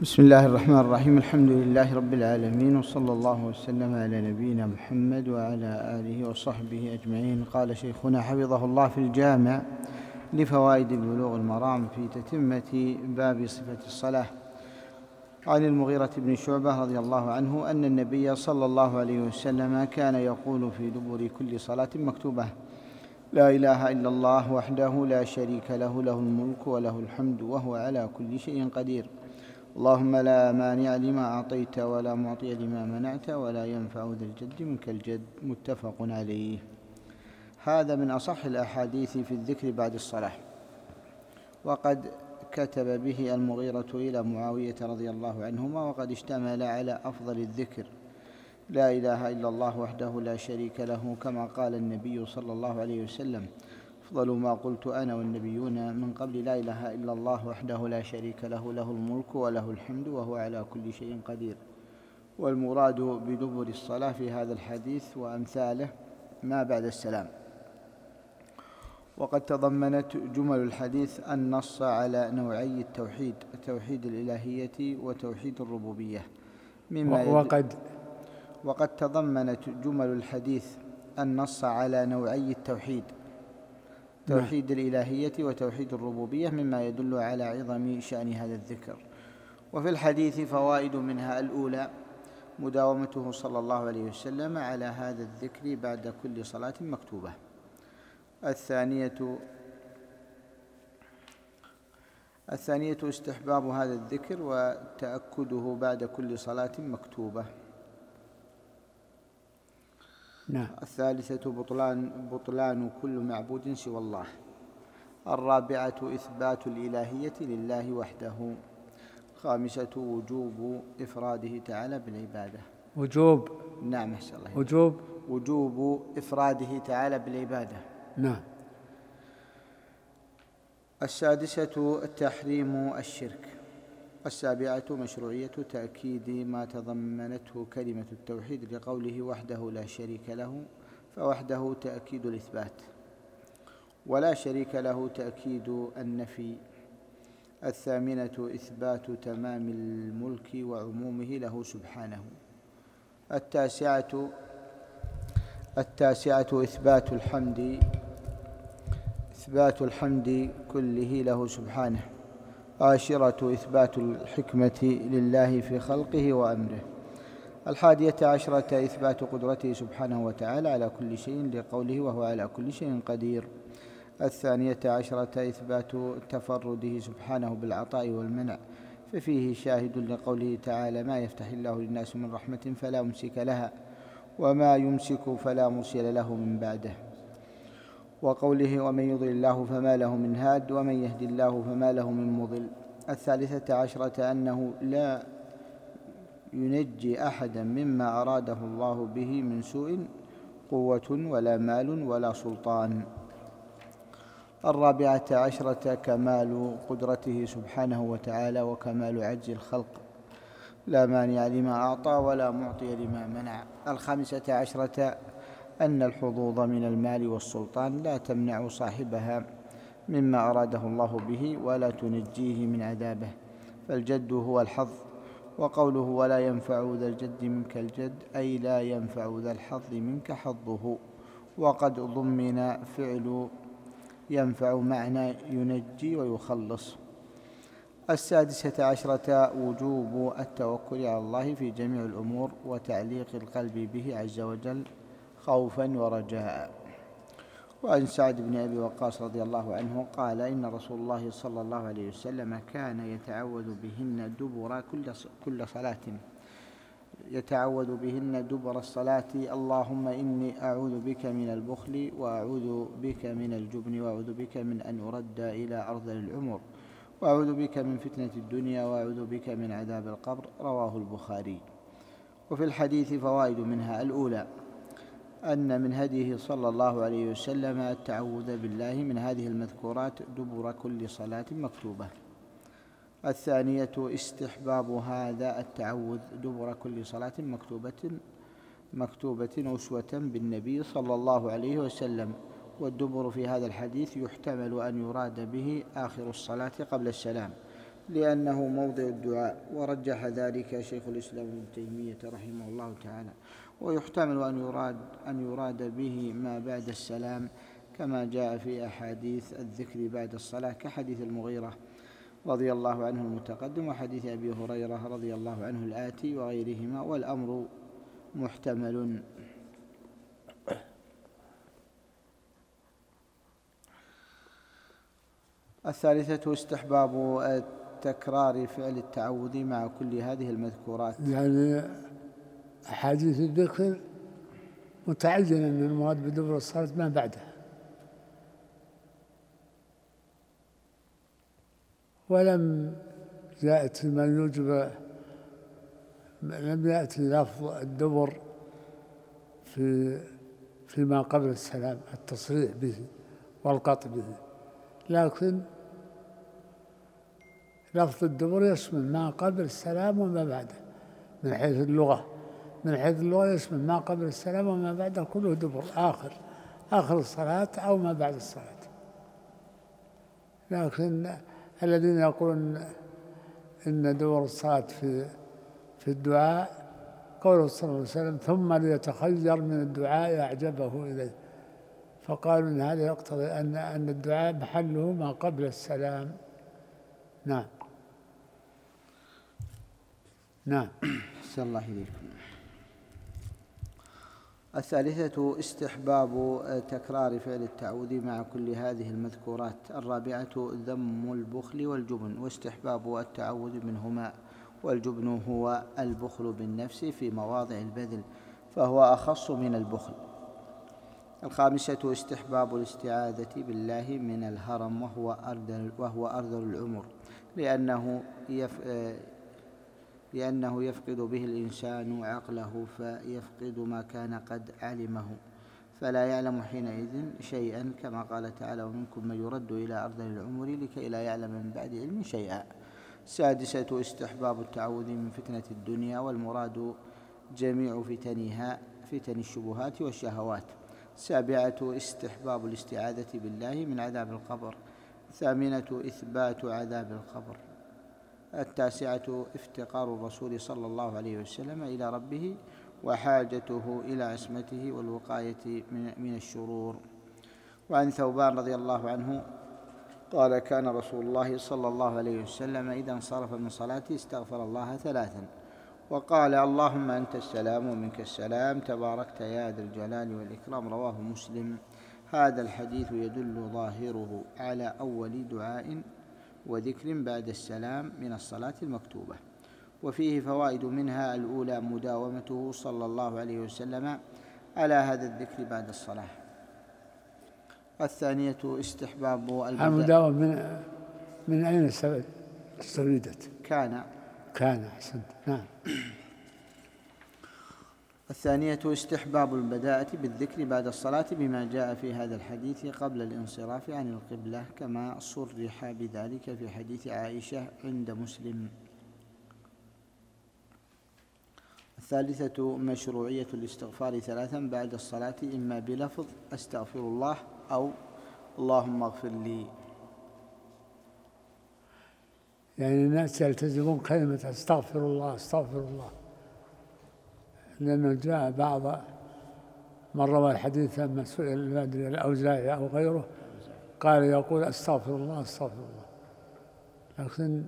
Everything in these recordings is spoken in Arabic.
بسم الله الرحمن الرحيم. الحمد لله رب العالمين، وصلى الله وسلم على نبينا محمد وعلى آله وصحبه أجمعين. قال شيخنا حفظه الله في الجامع لفوائد بلوغ المرام في تتمة باب صفة الصلاة عن المغيرة بن شعبة رضي الله عنه أن النبي صلى الله عليه وسلم كان يقول في دبر كل صلاة مكتوبة: لا إله إلا الله وحده لا شريك له، له الملك وله الحمد وهو على كل شيء قدير. اللهم لا مانع لما أعطيت ولا معطي لما منعت ولا ينفع ذا الجد منك الجد. متفق عليه. هذا من أصح الأحاديث في الذكر بعد الصلاة، وقد كتب به المغيرة إلى معاوية رضي الله عنهما، وقد اشتمل على أفضل الذكر: لا إله إلا الله وحده لا شريك له، كما قال النبي صلى الله عليه وسلم: أفضل ما قلت أنا والنبيون من قبل لا إله إلا الله وحده لا شريك له، له الملك وله الحمد وهو على كل شيء قدير. والمراد بدبر الصلاة في هذا الحديث وأمثاله ما بعد السلام. وقد تضمنت جمل الحديث النص على نوعي التوحيد: توحيد الإلهية وتوحيد الربوبية، وقد تضمنت جمل الحديث النص على نوعي التوحيد: توحيد الإلهية وتوحيد الربوبية، مما يدل على عظم شأن هذا الذكر. وفي الحديث فوائد، منها: الأولى مداومته صلى الله عليه وسلم على هذا الذكر بعد كل صلاة مكتوبة. الثانية استحباب هذا الذكر وتأكده بعد كل صلاة مكتوبة. الثالثة بطلان كل معبود سوى الله. الرابعة إثبات الإلهية لله وحده. الخامسة وجوب إفراده تعالى بالعبادة. وجوب إفراده تعالى بالعبادة. السادسة تحريم الشرك. السابعة مشروعية تأكيد ما تضمنته كلمة التوحيد لقوله وحده لا شريك له، فوحده تأكيد الإثبات، ولا شريك له تأكيد النفي. الثامنة إثبات تمام الملك وعمومه له سبحانه. التاسعة إثبات الحمد كله له سبحانه. عاشرة إثبات الحكمة لله في خلقه وأمره. 11 إثبات قدرته سبحانه وتعالى على كل شيء لقوله وهو على كل شيء قدير. 12 إثبات تفرده سبحانه بالعطاء والمنع، ففيه شاهد لقوله تعالى: ما يفتح الله للناس من رحمة فلا ممسك لها وما يمسك فلا مرسل له من بعده. وقوله: ومن يضلل الله فما له من هاد ومن يهدي الله فما له من مضل. 13 أنه لا ينجي أحدا مما أراده الله به من سوء قوة ولا مال ولا سلطان. 14 كمال قدرته سبحانه وتعالى وكمال عجز الخلق: لا مانع لما أعطى ولا معطي لما منع. 15 أن الحظوظ من المال والسلطان لا تمنع صاحبها مما أراده الله به ولا تنجيه من عذابه، فالجد هو الحظ. وقوله: ولا ينفع ذا الجد منك الجد، أي لا ينفع ذا الحظ منك حظه. وقد ضمن فعل ينفع معنى ينجي ويخلص. 16 وجوب التوكل على الله في جميع الأمور وتعليق القلب به عز وجل خوفا ورجاء. وعن سعد بن أبي وقاص رضي الله عنه قال: إن رسول الله صلى الله عليه وسلم كان يتعوذ بهن دبر الصلاة: اللهم إني أعوذ بك من البخل وأعوذ بك من الجبن وأعوذ بك من أن أرد إلى أرذل العمر وأعوذ بك من فتنة الدنيا وأعوذ بك من عذاب القبر. رواه البخاري. وفي الحديث فوائد، منها: الأولى أن من هديه صلى الله عليه وسلم التعوذ بالله من هذه المذكورات دبر كل صلاة مكتوبة. الثانية استحباب هذا التعوذ دبر كل صلاة مكتوبة أسوة بالنبي صلى الله عليه وسلم. والدبر في هذا الحديث يحتمل أن يراد به آخر الصلاة قبل السلام، لأنه موضع الدعاء، ورجح ذلك شيخ الإسلام ابن تيمية رحمه الله تعالى. ويحتمل أن يراد به ما بعد السلام، كما جاء في أحاديث الذكر بعد الصلاة كحديث المغيرة رضي الله عنه المتقدم، وحديث أبي هريرة رضي الله عنه الآتي، وغيرهما، والأمر محتمل. الثالثة استحباب تكرار فعل التعوذ مع كل هذه المذكورات. يعني أحاديث الذكر متعين أن المراد بدبر الصلاة ما بعدها، ولم يأتي من يوجب، لم يأتي لفظ الدبر فيما قبل السلام التصريح به والقطع به، لكن لفظ الدبر يشمل ما قبل السلام وما بعده من حيث اللغة. من حيث اللغة يشمل ما قبل السلام وما بعده كله دبر، آخر الصلاة أو ما بعد الصلاة. لكن الذين يقولون إن دبر الصلاة في الدعاء قوله صلى الله عليه وسلم ثم ليتخير من الدعاء أعجبه إليه، فقالوا إن هذا يقتضي أن الدعاء محله ما قبل السلام. نعم. أحسن الله إليكم. الثالثة استحباب تكرار فعل التعوذ مع كل هذه المذكورات. الرابعة ذم البخل والجبن، واستحباب التعوذ منهما، والجبن هو البخل بالنفس في مواضع البذل، فهو أخص من البخل. الخامسة استحباب الاستعاذة بالله من الهرم، وهو أرذل العمر، لأنه يفقد به الإنسان عقله، فيفقد ما كان قد علمه، فلا يعلم حينئذ شيئا، كما قال تعالى ومنكم من يرد إلى أرذل العمر لكي لا يعلم من بعد علم شيئا. السادسة استحباب التعوذ من فتنة الدنيا، والمراد جميع فتنها، فتن الشبهات والشهوات. السابعة استحباب الاستعاذة بالله من عذاب القبر. الثامنة إثبات عذاب القبر. التاسعة افتقار الرسول صلى الله عليه وسلم إلى ربه، وحاجته إلى عصمته والوقاية من الشرور. وعن ثوبان رضي الله عنه قال كان رسول الله صلى الله عليه وسلم إذا انصرف من صلاته استغفر الله 3 وقال اللهم أنت السلام ومنك السلام تباركت يا ذا الجلال والإكرام. رواه مسلم. هذا الحديث يدل ظاهره على أول دعاء وذكر بعد السلام من الصلاة المكتوبة، وفيه فوائد، منها الأولى مداومته صلى الله عليه وسلم على هذا الذكر بعد الصلاة. الثانية استحباب المداومة من أين استفيدت؟ كان أحسنت. نعم. الثانية استحباب البداءة بالذكر بعد الصلاة بما جاء في هذا الحديث قبل الانصراف عن القبلة، كما صرح بذلك في حديث عائشة عند مسلم. الثالثة مشروعية الاستغفار 3 بعد الصلاة، إما بلفظ أستغفر الله أو اللهم اغفر لي. يعني الناس يلتزمون كلمة أستغفر الله أستغفر الله، لأنه جاء بعض من روى الحديث لما سئل الأوزاعي أو غيره قال يقول أستغفر الله أستغفر الله، لكن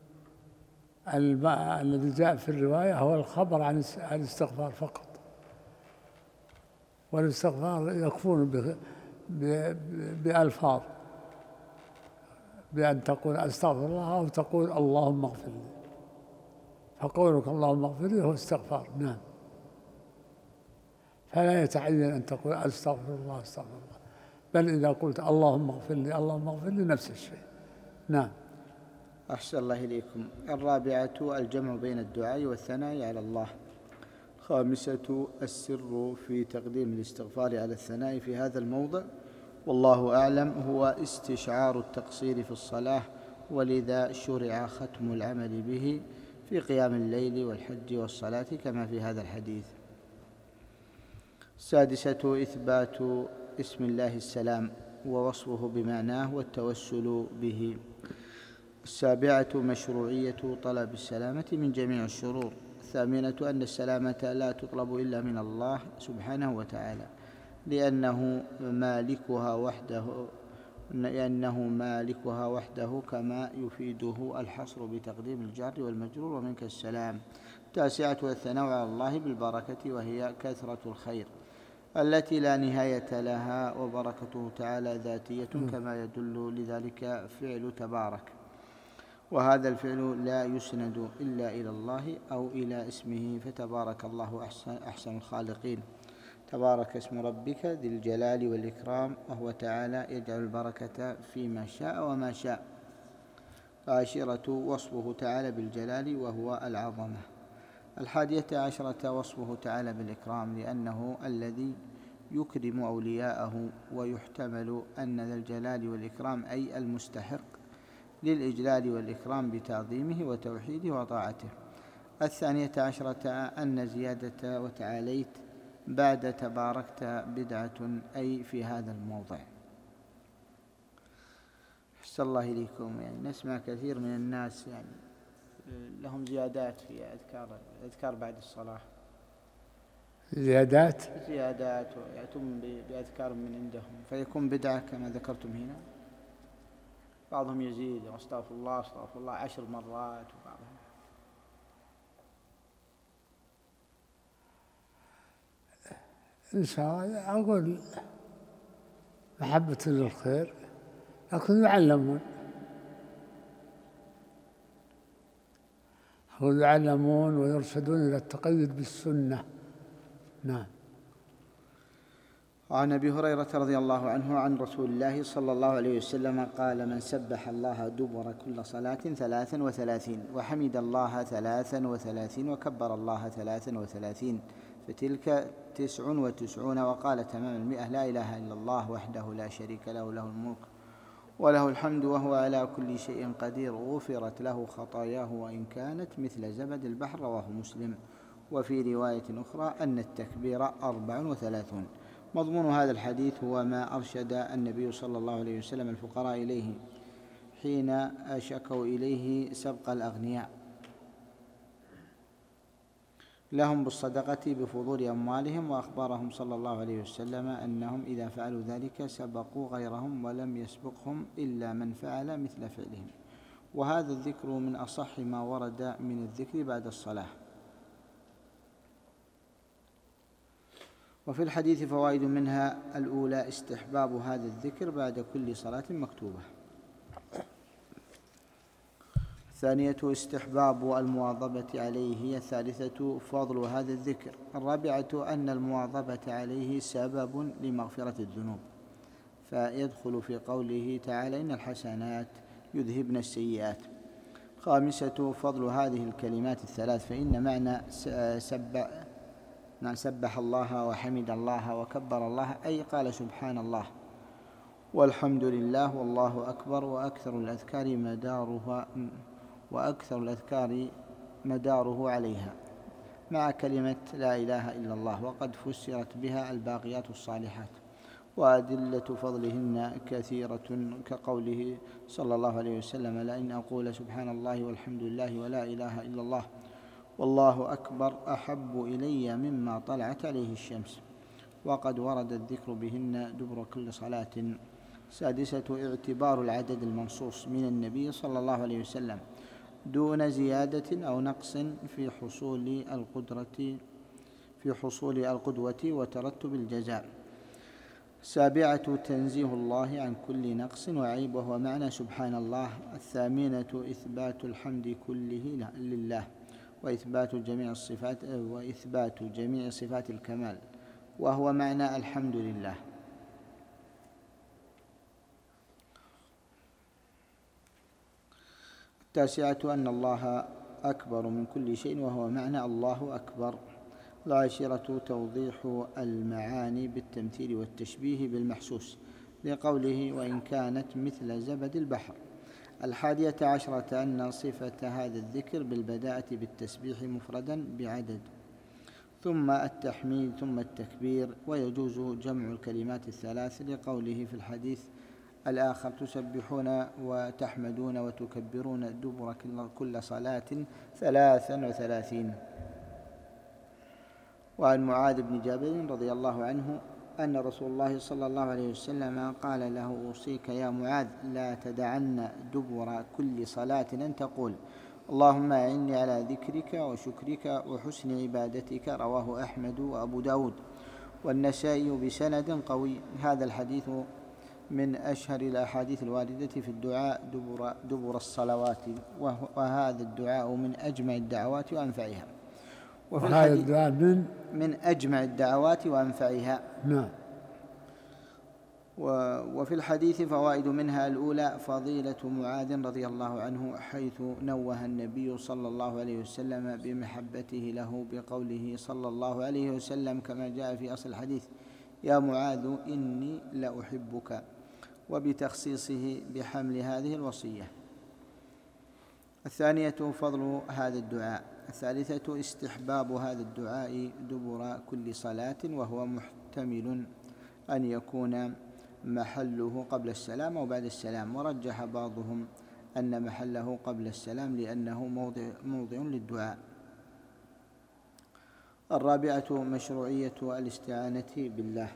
الذي جاء في الرواية هو الخبر عن الاستغفار فقط، والاستغفار يكفون بألفاظ، بأن تقول أستغفر الله أو تقول اللهم اغفر لي، فقولك اللهم اغفر لي هو استغفار. نعم. فلا يتعين أن تقول أستغفر الله أستغفر الله، بل إذا قلت اللهم اغفر لي اللهم اغفر لي نفس الشيء. نعم. أحسن الله إليكم. الرابعة الجمع بين الدعاء والثناء على الله. الخامسة السر في تقديم الاستغفار على الثناء في هذا الموضع، والله أعلم، هو استشعار التقصير في الصلاة، ولذا شرع ختم العمل به في قيام الليل والحج والصلاة كما في هذا الحديث. السادسة إثبات اسم الله السلام ووصفه بمعناه والتوسل به. السابعة مشروعية طلب السلامة من جميع الشرور. الثامنة أن السلامة لا تطلب إلا من الله سبحانه وتعالى لأنه مالكها وحده كما يفيده الحصر بتقديم الجار والمجرور ومنك السلام. التاسعة الثناء على الله بالبركة وهي كثرة الخير التي لا نهاية لها، وبركته تعالى ذاتية كما يدل لذلك فعل تبارك، وهذا الفعل لا يسند إلا إلى الله أو إلى اسمه، فتبارك الله أحسن الخالقين. تبارك اسم ربك ذي الجلال والإكرام، وهو تعالى يجعل البركة فيما شاء وما شاء. العاشرة وصفه تعالى بالجلال وهو العظمة. 11 وصفه تعالى بالإكرام لأنه الذي يكرم أولياءه، ويحتمل أن ذا الجلال والإكرام أي المستحق للإجلال والإكرام بتعظيمه وتوحيده وطاعته. 12 أن زيادة وتعاليت بعد تباركت بدعة أي في هذا الموضع. أحسن الله إليكم. نسمع كثير من الناس لهم زيادات في أذكار بعد الصلاة، زيادات ويأتون بأذكار من عندهم فيكون بدعة كما ذكرتم هنا. بعضهم يزيد واستغفر الله 10 مرات، وبعضهم إن شاء الله أقول محبة للخير، لكن يعلمون ويرشدون إلى التقيد بالسنة. نعم. عن أبي هريرة رضي الله عنه عن رسول الله صلى الله عليه وسلم قال: من سبح الله دبر كل صلاة 33 وحمد الله 33 وكبر الله 33 فتلك 99. وقال تمام 100: لا إله إلا الله وحده لا شريك له، له الملك وله الحمد وهو على كل شيء قدير، غفرت له خطاياه وإن كانت مثل زبد البحر. رواه مسلم. وفي رواية أخرى أن التكبير 34. مضمون هذا الحديث هو ما أرشد النبي صلى الله عليه وسلم الفقراء إليه حين شكوا إليه سبق الأغنياء لهم بالصدقة بفضول أموالهم، وأخبرهم صلى الله عليه وسلم أنهم إذا فعلوا ذلك سبقوا غيرهم ولم يسبقهم إلا من فعل مثل فعلهم. وهذا الذكر من أصح ما ورد من الذكر بعد الصلاة. وفي الحديث فوائد، منها الأولى استحباب هذا الذكر بعد كل صلاة مكتوبة. الثانية استحباب المواظبة عليه. الثالثة فضل هذا الذكر. الرابعة أن المواظبة عليه سبب لمغفرة الذنوب، فيدخل في قوله تعالى: إن الحسنات يذهبن السيئات. خامسة فضل هذه الكلمات الثلاث، فإن معنى سبح الله وحمد الله وكبر الله أي قال سبحان الله والحمد لله والله أكبر، وأكثر الأذكار مداره عليها، مع كلمة لا إله إلا الله، وقد فسرت بها الباقيات الصالحات. وأدلة فضلهن كثيرة، كقوله صلى الله عليه وسلم: لئن أقول سبحان الله والحمد لله ولا إله إلا الله والله أكبر أحب إلي مما طلعت عليه الشمس. وقد ورد الذكر بهن دبر كل صلاة. سادسة اعتبار العدد المنصوص من النبي صلى الله عليه وسلم دون زيادة أو نقص في حصول القدوة وترتب الجزاء. السابعة تنزيه الله عن كل نقص وعيب، وهو معنى سبحان الله. الثامنة إثبات الحمد كله لله، وإثبات جميع صفات الكمال، وهو معنى الحمد لله. التاسعة أن الله أكبر من كل شيء، وهو معنى الله أكبر. العاشرة توضيح المعاني بالتمثيل والتشبيه بالمحسوس، لقوله: وإن كانت مثل زبد البحر. 11 أن صفة هذا الذكر بالبداءة بالتسبيح مفردا بعدد، ثم التحميد، ثم التكبير، ويجوز جمع الكلمات الثلاث، لقوله في الحديث: الآخر تسبحون وتحمدون وتكبرون دبر كل صلاة 33. وعن معاذ بن جبل رضي الله عنه أن رسول الله صلى الله عليه وسلم قال له: أوصيك يا معاذ لا تدعن دبر كل صلاة أن تقول: اللهم أعني على ذكرك وشكرك وحسن عبادتك. رواه أحمد وأبو داود والنسائي بسند قوي. هذا الحديث من أشهر الأحاديث الواردة في الدعاء دبر الصلوات، وهذا الدعاء من أجمع الدعوات وأنفعها. وهذا الدعاء من أجمع الدعوات وأنفعها. نعم. وفي الحديث فوائد، منها الأولى فضيلة معاذ رضي الله عنه، حيث نوه النبي صلى الله عليه وسلم بمحبته له بقوله صلى الله عليه وسلم كما جاء في أصل الحديث: يا معاذ إني لأحبك، وبتخصيصه بحمل هذه الوصية. الثانية فضل هذا الدعاء. الثالثة استحباب هذا الدعاء دبر كل صلاة، وهو محتمل أن يكون محله قبل السلام أو بعد السلام، ورجح بعضهم أن محله قبل السلام لأنه موضع للدعاء. الرابعة مشروعية الاستعانة بالله.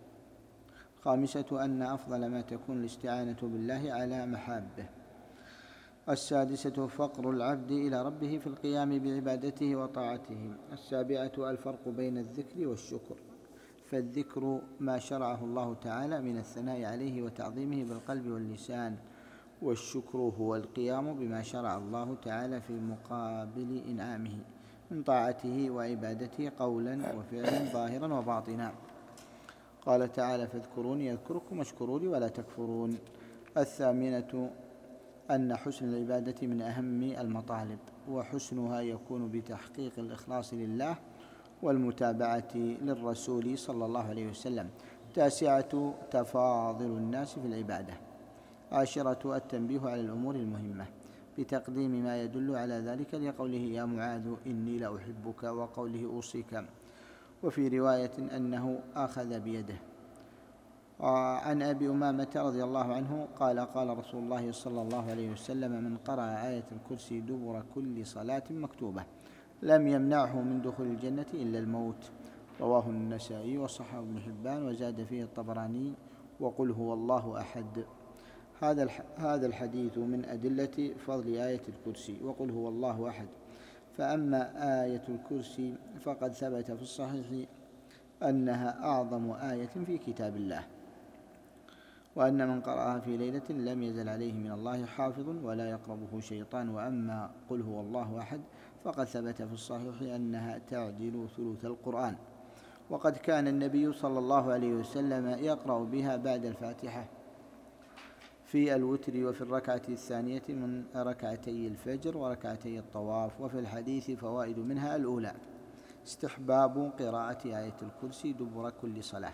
الخامسة أن أفضل ما تكون الاستعانة بالله على محابه. السادسة فقر العبد إلى ربه في القيام بعبادته وطاعته. السابعة الفرق بين الذكر والشكر، فالذكر ما شرعه الله تعالى من الثناء عليه وتعظيمه بالقلب واللسان، والشكر هو القيام بما شرع الله تعالى في مقابل إنعامه من طاعته وعبادته قولا وفعلا ظاهرا وباطنا. قال تعالى: فاذكروني أذكركم واشكروا لي ولا تكفرون. الثامنة أن حسن العبادة من أهم المطالب، وحسنها يكون بتحقيق الإخلاص لله والمتابعة للرسول صلى الله عليه وسلم. التاسعة تفاضل الناس في العبادة. عاشرة التنبيه على الأمور المهمة بتقديم ما يدل على ذلك لقوله: يا معاذ إني لأحبك، وقوله: أوصيك. وفي رواية أنه أخذ بيده. عن أبي أمامة رضي الله عنه قال: قال رسول الله صلى الله عليه وسلم: من قرأ آية الكرسي دبر كل صلاة مكتوبة لم يمنعه من دخول الجنة إلا الموت. رواه النسائي وصححه ابن حبان، وزاد فيه الطبراني: وقل هو الله أحد. هذا الحديث من أدلة فضل آية الكرسي، وقل هو الله أحد. فأما آية الكرسي فقد ثبت في الصحيح أنها أعظم آية في كتاب الله، وأن من قرأها في ليلة لم يزل عليه من الله حافظ ولا يقربه شيطان. وأما قل هو الله أحد فقد ثبت في الصحيح أنها تعدل ثلث القرآن، وقد كان النبي صلى الله عليه وسلم يقرأ بها بعد الفاتحة في الوتر وفي الركعة الثانية من ركعتي الفجر وركعتي الطواف. وفي الحديث فوائد، منها الأولى استحباب قراءة آية الكرسي دبر كل صلاة.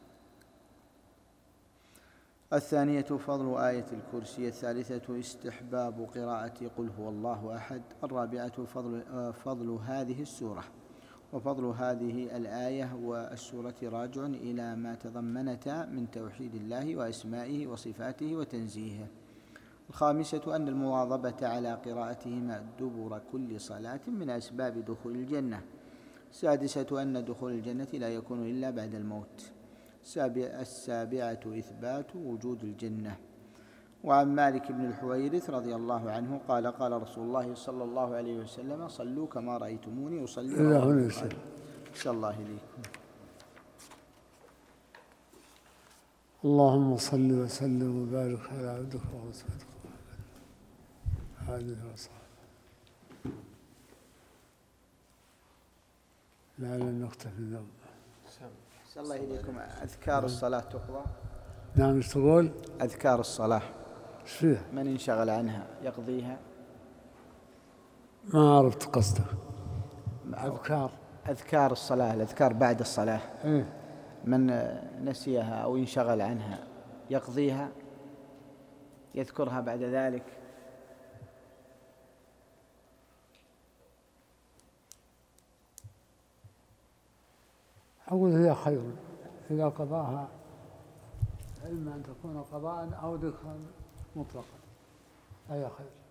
الثانية فضل آية الكرسي. الثالثة استحباب قراءة قل هو الله أحد. الرابعة فضل هذه السورة. وفضل هذه الآية والسورة راجع إلى ما تضمنتا من توحيد الله وأسمائه وصفاته وتنزيهه. الخامسة أن المواظبة على قراءتهما دبر كل صلاة من أسباب دخول الجنة. السادسة أن دخول الجنة لا يكون إلا بعد الموت. السابعة إثبات وجود الجنة. وعن مالك بن الحويرث رضي الله عنه قال: قال رسول الله صلى الله عليه وسلم: صلوا كما رأيتموني أصلي. صلى الله عليكم. اللهم صل وسلم وبارك على عبدك ورسولك آله وصحبه. لعلنا نختفي اليوم. صلى الله إليكم. أذكار الصلاة تقضى. نعم. ايش تقول؟ أذكار الصلاة ايش فيها؟ من انشغل عنها يقضيها. ما عرفت قصدك. أذكار الصلاة، الأذكار بعد الصلاة. إيه؟ من نسيها أو انشغل عنها يقضيها، يذكرها بعد ذلك. أقول هي خير إذا قضاها إما أن تكون قضاء أو ذكرا مطلقا أي خير.